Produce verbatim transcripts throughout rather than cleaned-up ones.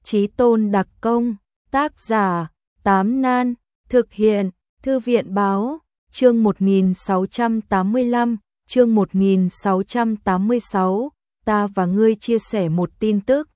Chí Tôn đặc công, tác giả, Tám Nan, thực hiện, Thư viện báo, chương một nghìn sáu trăm tám mươi lăm, chương một nghìn sáu trăm tám mươi sáu, ta và ngươi chia sẻ một tin tức.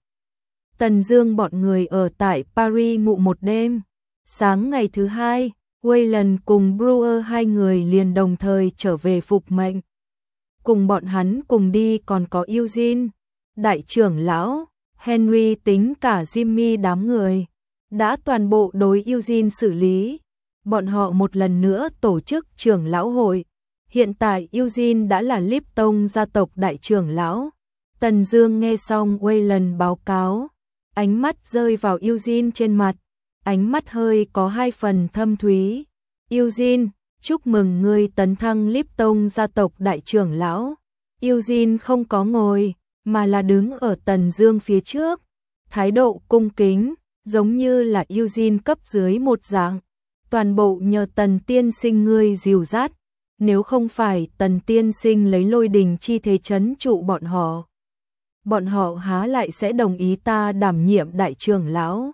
Tần Dương bọn người ở tại Paris ngủ một đêm. Sáng ngày thứ hai, Wayland cùng Brewer hai người liền đồng thời trở về phục mệnh. Cùng bọn hắn cùng đi còn có Eugene, đại trưởng lão, Henry tính cả Jimmy đám người. Đã toàn bộ đối Eugene xử lý. Bọn họ một lần nữa tổ chức trưởng lão hội. Hiện tại Eugene đã là Lipton gia tộc đại trưởng lão. Tần Dương nghe xong Wayland báo cáo, ánh mắt rơi vào Eugene trên mặt, ánh mắt hơi có hai phần thâm thúy. Eugene, chúc mừng ngươi tấn thăng Lipton gia tộc đại trưởng lão. Eugene không có ngồi, mà là đứng ở Tần Dương phía trước, thái độ cung kính, giống như là Eugene cấp dưới một dạng. Toàn bộ nhờ Tần tiên sinh ngươi dìu dắt, nếu không phải Tần tiên sinh lấy lôi đình chi thế trấn trụ bọn họ, bọn họ há lại sẽ đồng ý ta đảm nhiệm đại trưởng lão.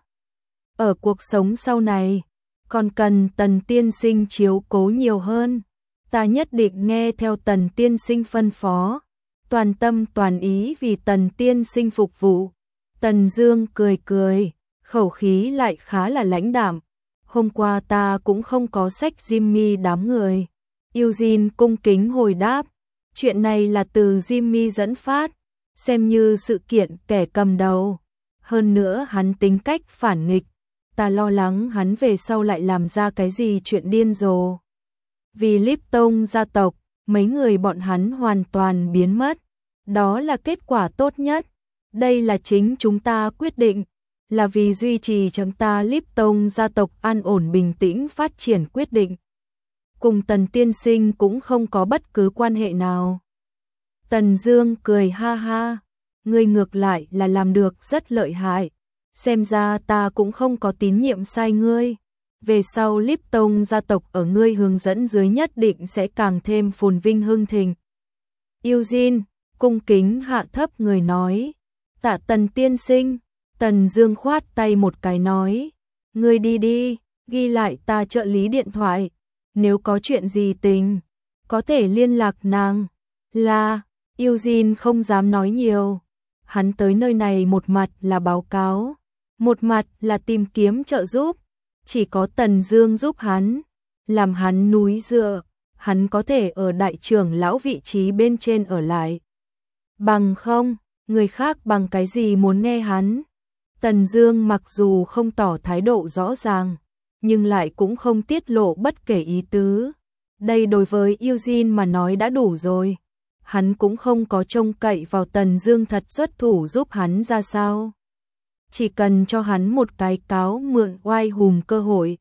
Ở cuộc sống sau này, còn cần Tần tiên sinh chiếu cố nhiều hơn. Ta nhất định nghe theo Tần tiên sinh phân phó, toàn tâm toàn ý vì Tần tiên sinh phục vụ. Tần Dương cười cười, khẩu khí lại khá là lãnh đạm. Hôm qua ta cũng không có sách Jimmy đám người. Eugene cung kính hồi đáp, chuyện này là từ Jimmy dẫn phát, xem như sự kiện kẻ cầm đầu. Hơn nữa hắn tính cách phản nghịch, ta lo lắng hắn về sau lại làm ra cái gì chuyện điên rồ. Vì Lipton gia tộc, mấy người bọn hắn hoàn toàn biến mất, đó là kết quả tốt nhất. Đây là chính chúng ta quyết định, là vì duy trì chúng ta Lipton gia tộc an ổn bình tĩnh phát triển quyết định. Cùng Tần tiên sinh cũng không có bất cứ quan hệ nào. Tần Dương cười ha ha, ngươi ngược lại là làm được rất lợi hại. Xem ra ta cũng không có tín nhiệm sai ngươi. Về sau Lipton gia tộc ở ngươi hướng dẫn dưới nhất định sẽ càng thêm phồn vinh hưng thịnh. Eugene cung kính hạ thấp người nói, tạ Tần tiên sinh. Tần Dương khoát tay một cái nói, ngươi đi đi, ghi lại ta trợ lý điện thoại, nếu có chuyện gì tình, có thể liên lạc nàng. Là, Eugene không dám nói nhiều, hắn tới nơi này một mặt là báo cáo, một mặt là tìm kiếm trợ giúp, chỉ có Tần Dương giúp hắn, làm hắn núi dựa, hắn có thể ở đại trưởng lão vị trí bên trên ở lại. Bằng không, người khác bằng cái gì muốn nghe hắn. Tần Dương mặc dù không tỏ thái độ rõ ràng, nhưng lại cũng không tiết lộ bất kể ý tứ. Đây đối với Eugene mà nói đã đủ rồi. Hắn cũng không có trông cậy vào Tần Dương thật xuất thủ giúp hắn ra sao. Chỉ cần cho hắn một cái cáo mượn oai hùng cơ hội.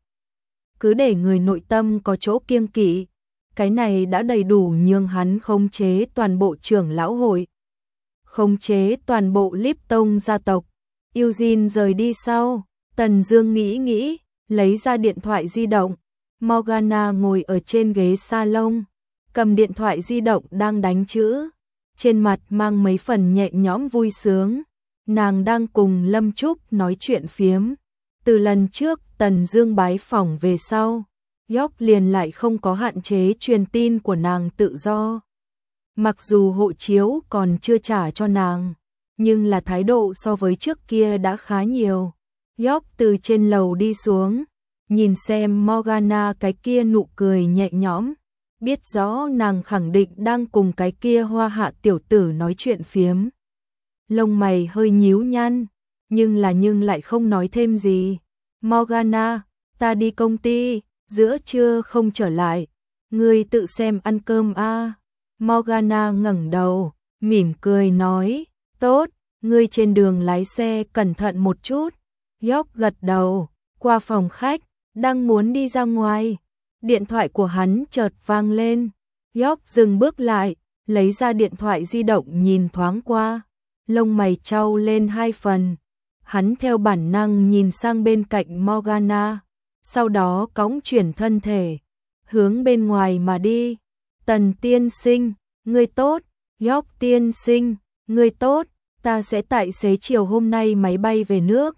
Cứ để người nội tâm có chỗ kiêng kỵ, cái này đã đầy đủ nhường hắn khống chế toàn bộ trưởng lão hội, khống chế toàn bộ Lipton gia tộc. Eugene rời đi sau, Tần Dương nghĩ nghĩ, lấy ra điện thoại di động. Morgana ngồi ở trên ghế salon, cầm điện thoại di động đang đánh chữ, trên mặt mang mấy phần nhẹ nhõm vui sướng. Nàng đang cùng Lâm Trúc nói chuyện phiếm. Từ lần trước Tần Dương bái phỏng về sau, York liền lại không có hạn chế truyền tin của nàng tự do. Mặc dù hộ chiếu còn chưa trả cho nàng, nhưng là thái độ so với trước kia đã khá nhiều. York từ trên lầu đi xuống, nhìn xem Morgana cái kia nụ cười nhẹ nhõm, biết rõ nàng khẳng định đang cùng cái kia hoa hạ tiểu tử nói chuyện phiếm. Lông mày hơi nhíu nhăn, nhưng là nhưng lại không nói thêm gì. Morgana, ta đi công ty, giữa trưa không trở lại, ngươi tự xem ăn cơm a. À. Morgana ngẩng đầu, mỉm cười nói, tốt, ngươi trên đường lái xe cẩn thận một chút. York gật đầu, qua phòng khách, đang muốn đi ra ngoài. Điện thoại của hắn chợt vang lên. York dừng bước lại, lấy ra điện thoại di động nhìn thoáng qua. Lông mày chau lên hai phần. Hắn theo bản năng nhìn sang bên cạnh Morgana, sau đó cõng chuyển thân thể, hướng bên ngoài mà đi. Tần tiên sinh, ngươi tốt. York tiên sinh, ngươi tốt. Ta sẽ tại xế chiều hôm nay máy bay về nước.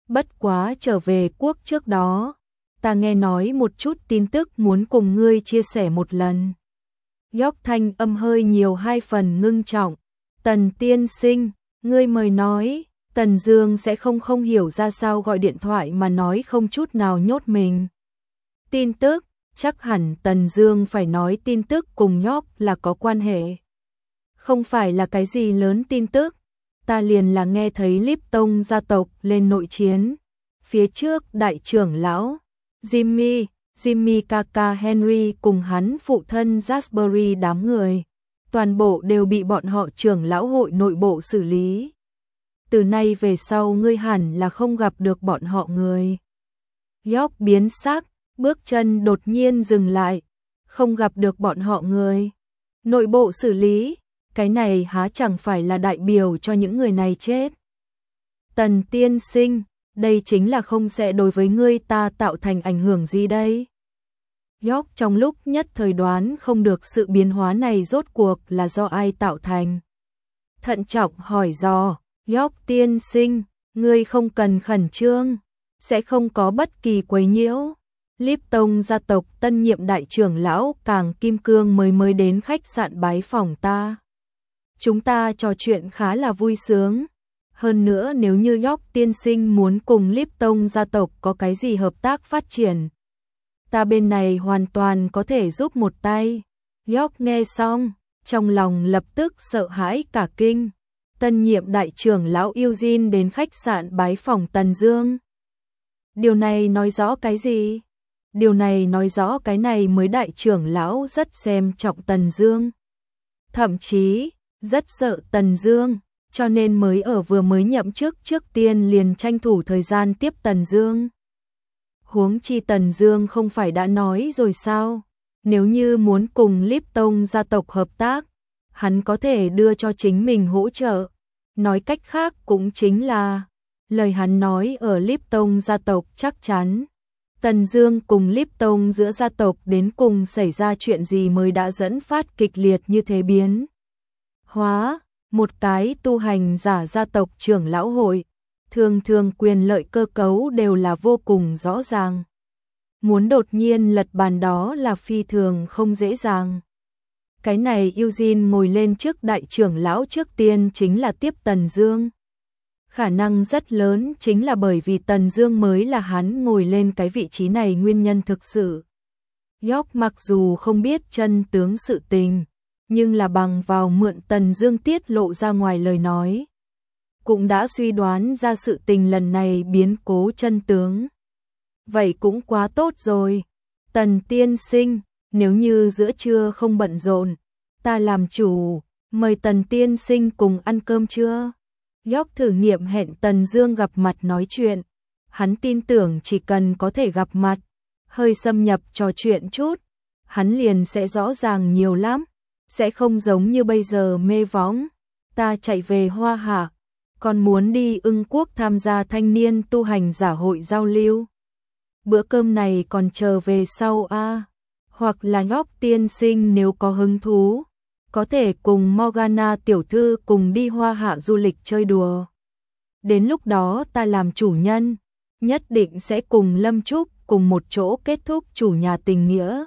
Bất quá trở về quốc trước đó, ta nghe nói một chút tin tức muốn cùng ngươi chia sẻ một lần. York thanh âm hơi nhiều hai phần ngưng trọng. Tần tiên sinh, ngươi mời nói. Tần Dương sẽ không không hiểu ra sao gọi điện thoại mà nói không chút nào nhốt mình. Tin tức, chắc hẳn Tần Dương phải nói tin tức cùng York là có quan hệ. Không phải là cái gì lớn tin tức, ta liền là nghe thấy Lipton gia tộc lên nội chiến. Phía trước đại trưởng lão Jimmy, Jimmy Kaka Henry cùng hắn phụ thân Jasbury đám người, toàn bộ đều bị bọn họ trưởng lão hội nội bộ xử lý. Từ nay về sau ngươi hẳn là không gặp được bọn họ người. York biến sắc, bước chân đột nhiên dừng lại, không gặp được bọn họ người. Nội bộ xử lý, cái này há chẳng phải là đại biểu cho những người này chết. Tần tiên sinh, đây chính là không sẽ đối với ngươi ta tạo thành ảnh hưởng gì đây. York trong lúc nhất thời đoán không được sự biến hóa này rốt cuộc là do ai tạo thành. Thận trọng hỏi dò, York tiên sinh, ngươi không cần khẩn trương, sẽ không có bất kỳ quấy nhiễu. Lipton gia tộc tân nhiệm đại trưởng lão Càng Kim Cương mới mới đến khách sạn bái phỏng ta. Chúng ta trò chuyện khá là vui sướng. Hơn nữa nếu như York tiên sinh muốn cùng Lipton gia tộc có cái gì hợp tác phát triển, ta bên này hoàn toàn có thể giúp một tay. York nghe xong, trong lòng lập tức sợ hãi cả kinh. Tân nhiệm đại trưởng lão Eugene đến khách sạn bái phỏng Tần Dương. Điều này nói rõ cái gì? Điều này nói rõ cái này mới đại trưởng lão rất xem trọng Tần Dương. Thậm chí, rất sợ Tần Dương, cho nên mới ở vừa mới nhậm chức trước tiên liền tranh thủ thời gian tiếp Tần Dương. Huống chi Tần Dương không phải đã nói rồi sao? Nếu như muốn cùng Lipton gia tộc hợp tác, hắn có thể đưa cho chính mình hỗ trợ. Nói cách khác cũng chính là, lời hắn nói ở Lipton gia tộc chắc chắn. Tần Dương cùng Lipton giữa gia tộc đến cùng xảy ra chuyện gì mới đã dẫn phát kịch liệt như thế biến hóa. Một cái tu hành giả gia tộc trưởng lão hội, thường thường quyền lợi cơ cấu đều là vô cùng rõ ràng. Muốn đột nhiên lật bàn đó là phi thường không dễ dàng. Cái này Eugene ngồi lên trước đại trưởng lão trước tiên chính là tiếp Tần Dương. Khả năng rất lớn chính là bởi vì Tần Dương mới là hắn ngồi lên cái vị trí này nguyên nhân thực sự. York mặc dù không biết chân tướng sự tình, nhưng là bằng vào mượn Tần Dương tiết lộ ra ngoài lời nói, cũng đã suy đoán ra sự tình lần này biến cố chân tướng. Vậy cũng quá tốt rồi. Tần tiên sinh, nếu như giữa trưa không bận rộn, ta làm chủ, mời Tần tiên sinh cùng ăn cơm trưa. York thử nghiệm hẹn Tần Dương gặp mặt nói chuyện. Hắn tin tưởng chỉ cần có thể gặp mặt, hơi xâm nhập trò chuyện chút, hắn liền sẽ rõ ràng nhiều lắm, sẽ không giống như bây giờ mê võng. Ta chạy về Hoa Hạ, còn muốn đi Ưng Quốc tham gia thanh niên tu hành giả hội giao lưu. Bữa cơm này còn chờ về sau a. À. Hoặc là York tiên sinh nếu có hứng thú, có thể cùng Morgana tiểu thư cùng đi Hoa Hạ du lịch chơi đùa. Đến lúc đó ta làm chủ nhân, nhất định sẽ cùng Lâm Trúc cùng một chỗ kết thúc chủ nhà tình nghĩa.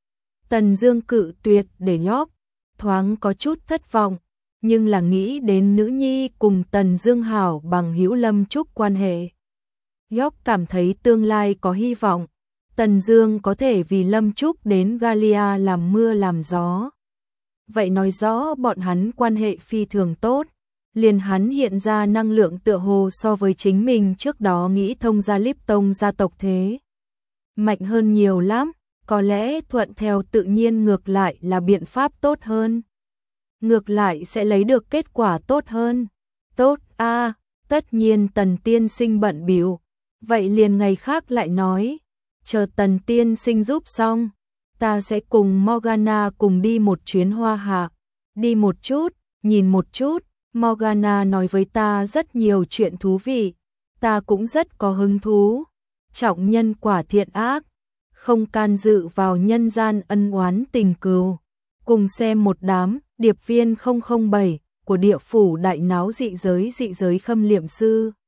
Tần Dương cự tuyệt để York thoáng có chút thất vọng, nhưng là nghĩ đến nữ nhi cùng Tần Dương hảo bằng hữu Lâm Trúc quan hệ. York cảm thấy tương lai có hy vọng, Tần Dương có thể vì Lâm Trúc đến Galia làm mưa làm gió. Vậy nói rõ bọn hắn quan hệ phi thường tốt, liền hắn hiện ra năng lượng tựa hồ so với chính mình trước đó nghĩ thông ra Lipton gia tộc thế. Mạnh hơn nhiều lắm, có lẽ thuận theo tự nhiên ngược lại là biện pháp tốt hơn. Ngược lại sẽ lấy được kết quả tốt hơn. Tốt a, à, tất nhiên Tần tiên sinh bận bịu, vậy liền ngày khác lại nói, chờ Tần tiên sinh giúp xong, ta sẽ cùng Morgana cùng đi một chuyến Hoa Hạ, đi một chút, nhìn một chút. Morgana nói với ta rất nhiều chuyện thú vị, ta cũng rất có hứng thú. Trọng nhân quả thiện ác, không can dự vào nhân gian ân oán tình cừu. Cùng xem một đám điệp viên không không bảy của địa phủ đại náo dị giới dị giới khâm liệm sư.